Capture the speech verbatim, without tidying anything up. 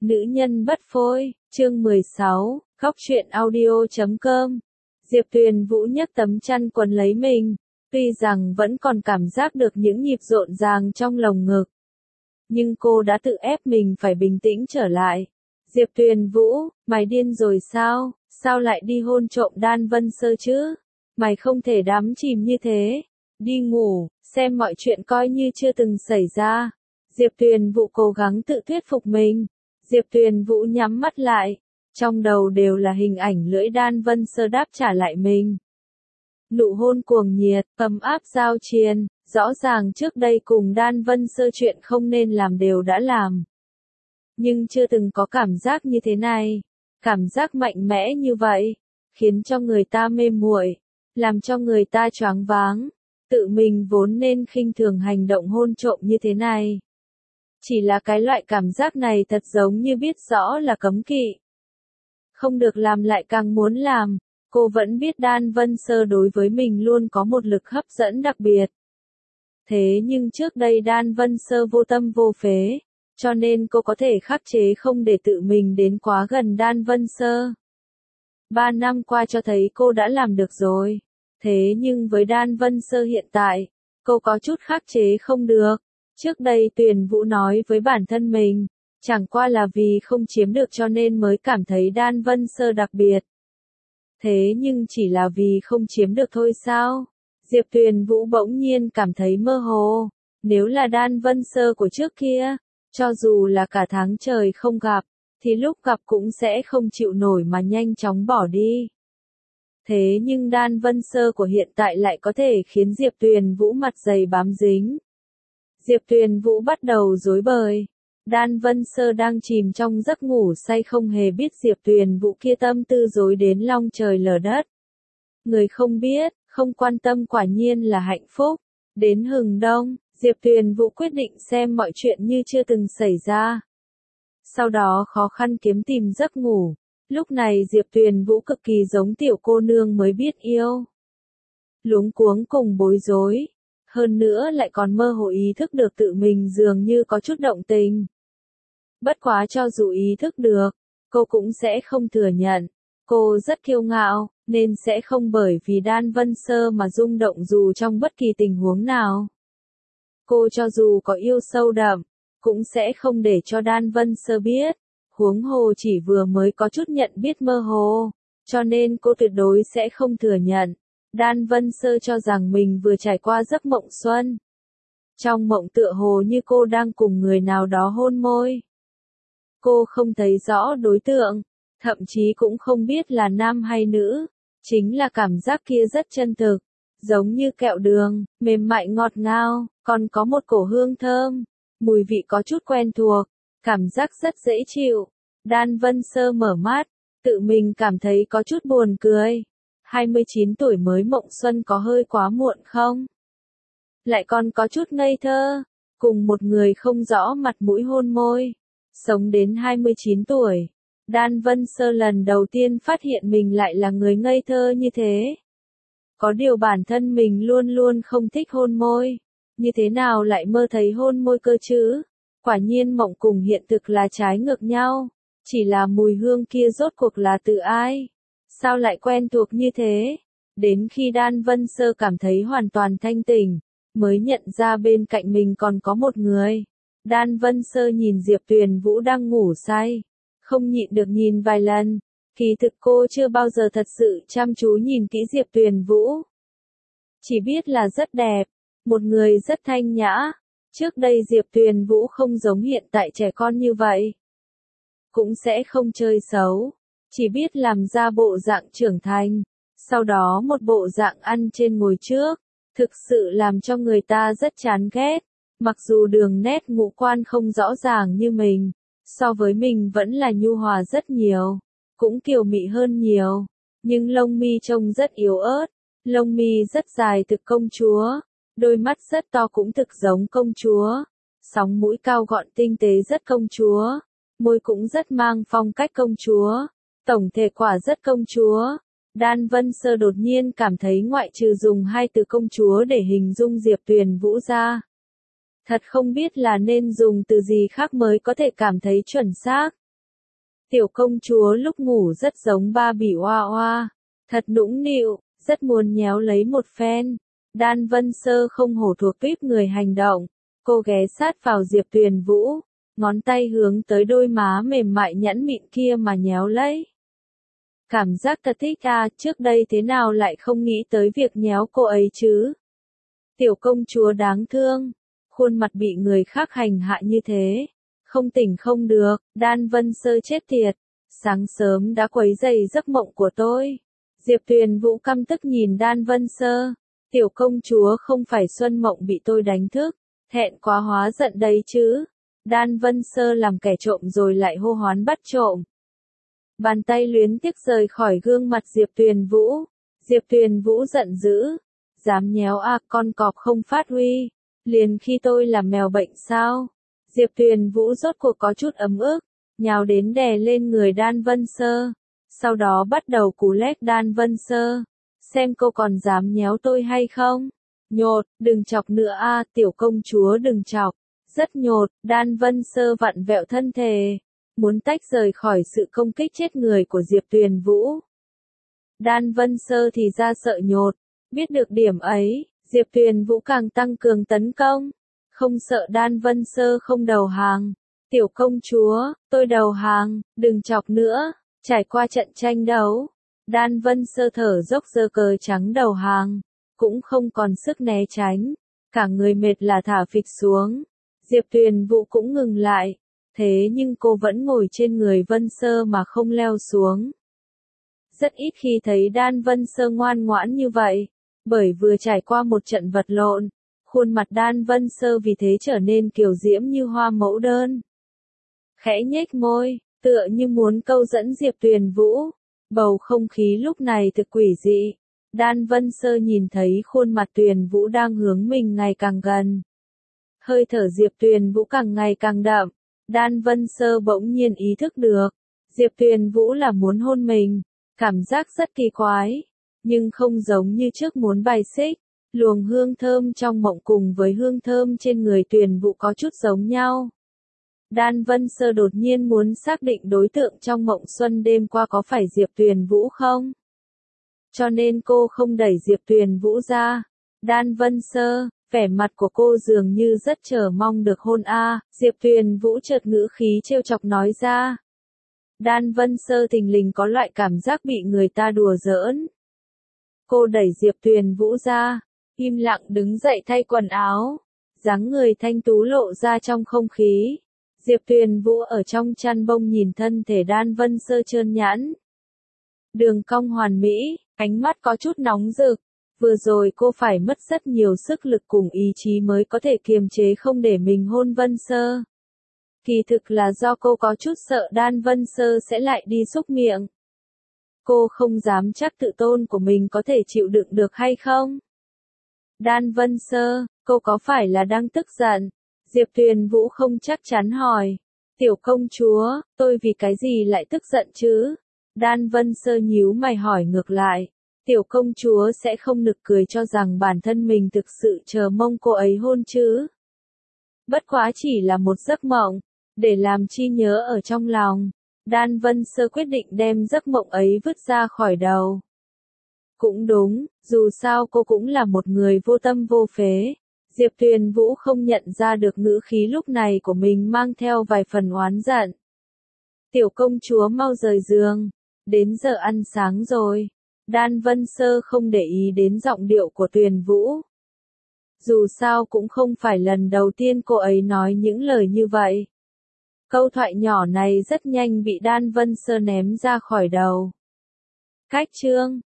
Nữ nhân bất phôi, chương mười sáu, góc truyện audio chấm com. Diệp Tuyền Vũ nhấc tấm chăn quấn lấy mình, tuy rằng vẫn còn cảm giác được những nhịp rộn ràng trong lồng ngực. Nhưng cô đã tự ép mình phải bình tĩnh trở lại. Diệp Tuyền Vũ, mày điên rồi sao, sao lại đi hôn trộm Đan Vân Sơ chứ? Mày không thể đắm chìm như thế. Đi ngủ, xem mọi chuyện coi như chưa từng xảy ra. Diệp Tuyền Vũ cố gắng tự thuyết phục mình. Diệp Tuyền Vũ nhắm mắt lại, trong đầu đều là hình ảnh lưỡi Đan Vân Sơ đáp trả lại mình. Nụ hôn cuồng nhiệt, ấm áp giao triền, rõ ràng trước đây cùng Đan Vân Sơ chuyện không nên làm đều đã làm. Nhưng chưa từng có cảm giác như thế này, cảm giác mạnh mẽ như vậy, khiến cho người ta mê muội, làm cho người ta choáng váng, tự mình vốn nên khinh thường hành động hôn trộm như thế này. Chỉ là cái loại cảm giác này thật giống như biết rõ là cấm kỵ. Không được làm lại càng muốn làm, cô vẫn biết Đan Vân Sơ đối với mình luôn có một lực hấp dẫn đặc biệt. Thế nhưng trước đây Đan Vân Sơ vô tâm vô phế, cho nên cô có thể khắc chế không để tự mình đến quá gần Đan Vân Sơ. Ba năm qua cho thấy cô đã làm được rồi. Thế nhưng với Đan Vân Sơ hiện tại, cô có chút khắc chế không được. Trước đây Tuyền Vũ nói với bản thân mình, chẳng qua là vì không chiếm được cho nên mới cảm thấy Đan Vân Sơ đặc biệt. Thế nhưng chỉ là vì không chiếm được thôi sao? Diệp Tuyền Vũ bỗng nhiên cảm thấy mơ hồ. Nếu là Đan Vân Sơ của trước kia, cho dù là cả tháng trời không gặp, thì lúc gặp cũng sẽ không chịu nổi mà nhanh chóng bỏ đi. Thế nhưng Đan Vân Sơ của hiện tại lại có thể khiến Diệp Tuyền Vũ mặt dày bám dính. Diệp Tuyền Vũ bắt đầu rối bời. Đan Vân Sơ đang chìm trong giấc ngủ say không hề biết Diệp Tuyền Vũ kia tâm tư rối đến long trời lở đất. Người không biết, không quan tâm quả nhiên là hạnh phúc. Đến hừng đông, Diệp Tuyền Vũ quyết định xem mọi chuyện như chưa từng xảy ra. Sau đó khó khăn kiếm tìm giấc ngủ. Lúc này Diệp Tuyền Vũ cực kỳ giống tiểu cô nương mới biết yêu. Luống cuống cùng bối rối. Hơn nữa lại còn mơ hồ ý thức được tự mình dường như có chút động tình. Bất quá cho dù ý thức được, cô cũng sẽ không thừa nhận. Cô rất kiêu ngạo, nên sẽ không bởi vì Đan Vân Sơ mà rung động dù trong bất kỳ tình huống nào. Cô cho dù có yêu sâu đậm, cũng sẽ không để cho Đan Vân Sơ biết. Huống hồ chỉ vừa mới có chút nhận biết mơ hồ, cho nên cô tuyệt đối sẽ không thừa nhận. Đan Vân Sơ cho rằng mình vừa trải qua giấc mộng xuân. Trong mộng tựa hồ như cô đang cùng người nào đó hôn môi. Cô không thấy rõ đối tượng, thậm chí cũng không biết là nam hay nữ. Chính là cảm giác kia rất chân thực, giống như kẹo đường, mềm mại ngọt ngào, còn có một cổ hương thơm, mùi vị có chút quen thuộc, cảm giác rất dễ chịu. Đan Vân Sơ mở mắt, tự mình cảm thấy có chút buồn cười. hai mươi chín tuổi mới mộng xuân có hơi quá muộn không? Lại còn có chút ngây thơ, cùng một người không rõ mặt mũi hôn môi. Sống đến hai mươi chín tuổi, Đan Vân Sơ lần đầu tiên phát hiện mình lại là người ngây thơ như thế. Có điều bản thân mình luôn luôn không thích hôn môi, như thế nào lại mơ thấy hôn môi cơ chứ? Quả nhiên mộng cùng hiện thực là trái ngược nhau, chỉ là mùi hương kia rốt cuộc là từ ai? Sao lại quen thuộc như thế? Đến khi Đan Vân Sơ cảm thấy hoàn toàn thanh tỉnh, mới nhận ra bên cạnh mình còn có một người. Đan Vân Sơ nhìn Diệp Tuyền Vũ đang ngủ say, không nhịn được nhìn vài lần. Kỳ thực cô chưa bao giờ thật sự chăm chú nhìn kỹ Diệp Tuyền Vũ. Chỉ biết là rất đẹp, một người rất thanh nhã. Trước đây Diệp Tuyền Vũ không giống hiện tại trẻ con như vậy. Cũng sẽ không chơi xấu, chỉ biết làm ra bộ dạng trưởng thành. Sau đó một bộ dạng ăn trên ngồi trước, thực sự làm cho người ta rất chán ghét. Mặc dù đường nét ngũ quan không rõ ràng như mình, so với mình vẫn là nhu hòa rất nhiều, cũng kiều mị hơn nhiều, nhưng lông mi trông rất yếu ớt, lông mi rất dài thực công chúa, đôi mắt rất to cũng thực giống công chúa, sóng mũi cao gọn tinh tế rất công chúa, môi cũng rất mang phong cách công chúa, tổng thể quả rất công chúa. Đan Vân Sơ đột nhiên cảm thấy ngoại trừ dùng hai từ công chúa để hình dung Diệp Tuyền Vũ ra, thật không biết là nên dùng từ gì khác mới có thể cảm thấy chuẩn xác. Tiểu công chúa lúc ngủ rất giống ba bỉ oa oa, thật nũng nịu, rất muốn nhéo lấy một phen. Đan Vân Sơ không hổ thuộc tuýp người hành động, cô ghé sát vào Diệp Tuyền Vũ, ngón tay hướng tới đôi má mềm mại nhẵn mịn kia mà nhéo lấy. Cảm giác thật thích à, trước đây thế nào lại không nghĩ tới việc nhéo cô ấy chứ? Tiểu công chúa đáng thương, khuôn mặt bị người khác hành hạ như thế, không tỉnh không được. Đan Vân Sơ chết tiệt, sáng sớm đã quấy rầy giấc mộng của tôi. Diệp Tuyền Vũ căm tức nhìn Đan Vân Sơ, tiểu công chúa không phải xuân mộng bị tôi đánh thức, thẹn quá hóa giận đấy chứ. Đan Vân Sơ làm kẻ trộm rồi lại hô hoán bắt trộm. Bàn tay luyến tiếc rời khỏi gương mặt Diệp Tuyền Vũ. Diệp Tuyền Vũ giận dữ, dám nhéo à, con cọp không phát huy, liền khi tôi là mèo bệnh sao? Diệp Tuyền Vũ rốt cuộc có chút ấm ức, nhào đến đè lên người Đan Vân Sơ, sau đó bắt đầu cú lét Đan Vân Sơ, xem cô còn dám nhéo tôi hay không? Nhột, đừng chọc nữa a, tiểu công chúa đừng chọc. Rất nhột. Đan Vân Sơ vặn vẹo thân thể, muốn tách rời khỏi sự công kích chết người của Diệp Tuyền Vũ. Đan Vân Sơ thì ra sợ nhột, biết được điểm ấy, Diệp Tuyền Vũ càng tăng cường tấn công, không sợ Đan Vân Sơ không đầu hàng. Tiểu công chúa, tôi đầu hàng, đừng chọc nữa. Trải qua trận tranh đấu, Đan Vân Sơ thở dốc giơ cờ trắng đầu hàng, cũng không còn sức né tránh, cả người mệt là thả phịch xuống. Diệp Tuyền Vũ cũng ngừng lại, thế nhưng cô vẫn ngồi trên người Vân Sơ mà không leo xuống. Rất ít khi thấy Đan Vân Sơ ngoan ngoãn như vậy, bởi vừa trải qua một trận vật lộn, khuôn mặt Đan Vân Sơ vì thế trở nên kiều diễm như hoa mẫu đơn. Khẽ nhếch môi, tựa như muốn câu dẫn Diệp Tuyền Vũ. Bầu không khí lúc này thực quỷ dị. Đan Vân Sơ nhìn thấy khuôn mặt Tuyền Vũ đang hướng mình ngày càng gần. Hơi thở Diệp Tuyền Vũ càng ngày càng đậm. Đan Vân Sơ bỗng nhiên ý thức được, Diệp Tuyền Vũ là muốn hôn mình. Cảm giác rất kỳ quái, nhưng không giống như trước muốn bài xích. Luồng hương thơm trong mộng cùng với hương thơm trên người Tuyền Vũ có chút giống nhau. Đan Vân Sơ đột nhiên muốn xác định đối tượng trong mộng xuân đêm qua có phải Diệp Tuyền Vũ không? Cho nên cô không đẩy Diệp Tuyền Vũ ra. Đan Vân Sơ, vẻ mặt của cô dường như rất chờ mong được hôn a. Diệp Tuyền Vũ chợt ngữ khí trêu chọc nói ra. Đan Vân Sơ thình lình có loại cảm giác bị người ta đùa giỡn. Cô đẩy Diệp Tuyền Vũ ra, im lặng đứng dậy thay quần áo, dáng người thanh tú lộ ra trong không khí. Diệp Tuyền Vũ ở trong chăn bông nhìn thân thể Đan Vân Sơ trơn nhẵn. Đường cong hoàn mỹ, ánh mắt có chút nóng rực. Vừa rồi cô phải mất rất nhiều sức lực cùng ý chí mới có thể kiềm chế không để mình hôn Vân Sơ. Kỳ thực là do cô có chút sợ Đan Vân Sơ sẽ lại đi xúc miệng. Cô không dám chắc tự tôn của mình có thể chịu đựng được hay không. Đan Vân Sơ, cô có phải là đang tức giận? Diệp Tuyền Vũ không chắc chắn hỏi. Tiểu công chúa, tôi vì cái gì lại tức giận chứ? Đan Vân Sơ nhíu mày hỏi ngược lại. Tiểu công chúa sẽ không nực cười cho rằng bản thân mình thực sự chờ mong cô ấy hôn chứ? Bất quá chỉ là một giấc mộng, để làm chi nhớ ở trong lòng. Đan Vân Sơ quyết định đem giấc mộng ấy vứt ra khỏi đầu. Cũng đúng, dù sao cô cũng là một người vô tâm vô phế. Diệp Tuyền Vũ không nhận ra được ngữ khí lúc này của mình mang theo vài phần oán giận. Tiểu công chúa mau rời giường, đến giờ ăn sáng rồi. Đan Vân Sơ không để ý đến giọng điệu của Tuyền Vũ. Dù sao cũng không phải lần đầu tiên cô ấy nói những lời như vậy. Câu thoại nhỏ này rất nhanh bị Đan Vân Sơ ném ra khỏi đầu. Cách chương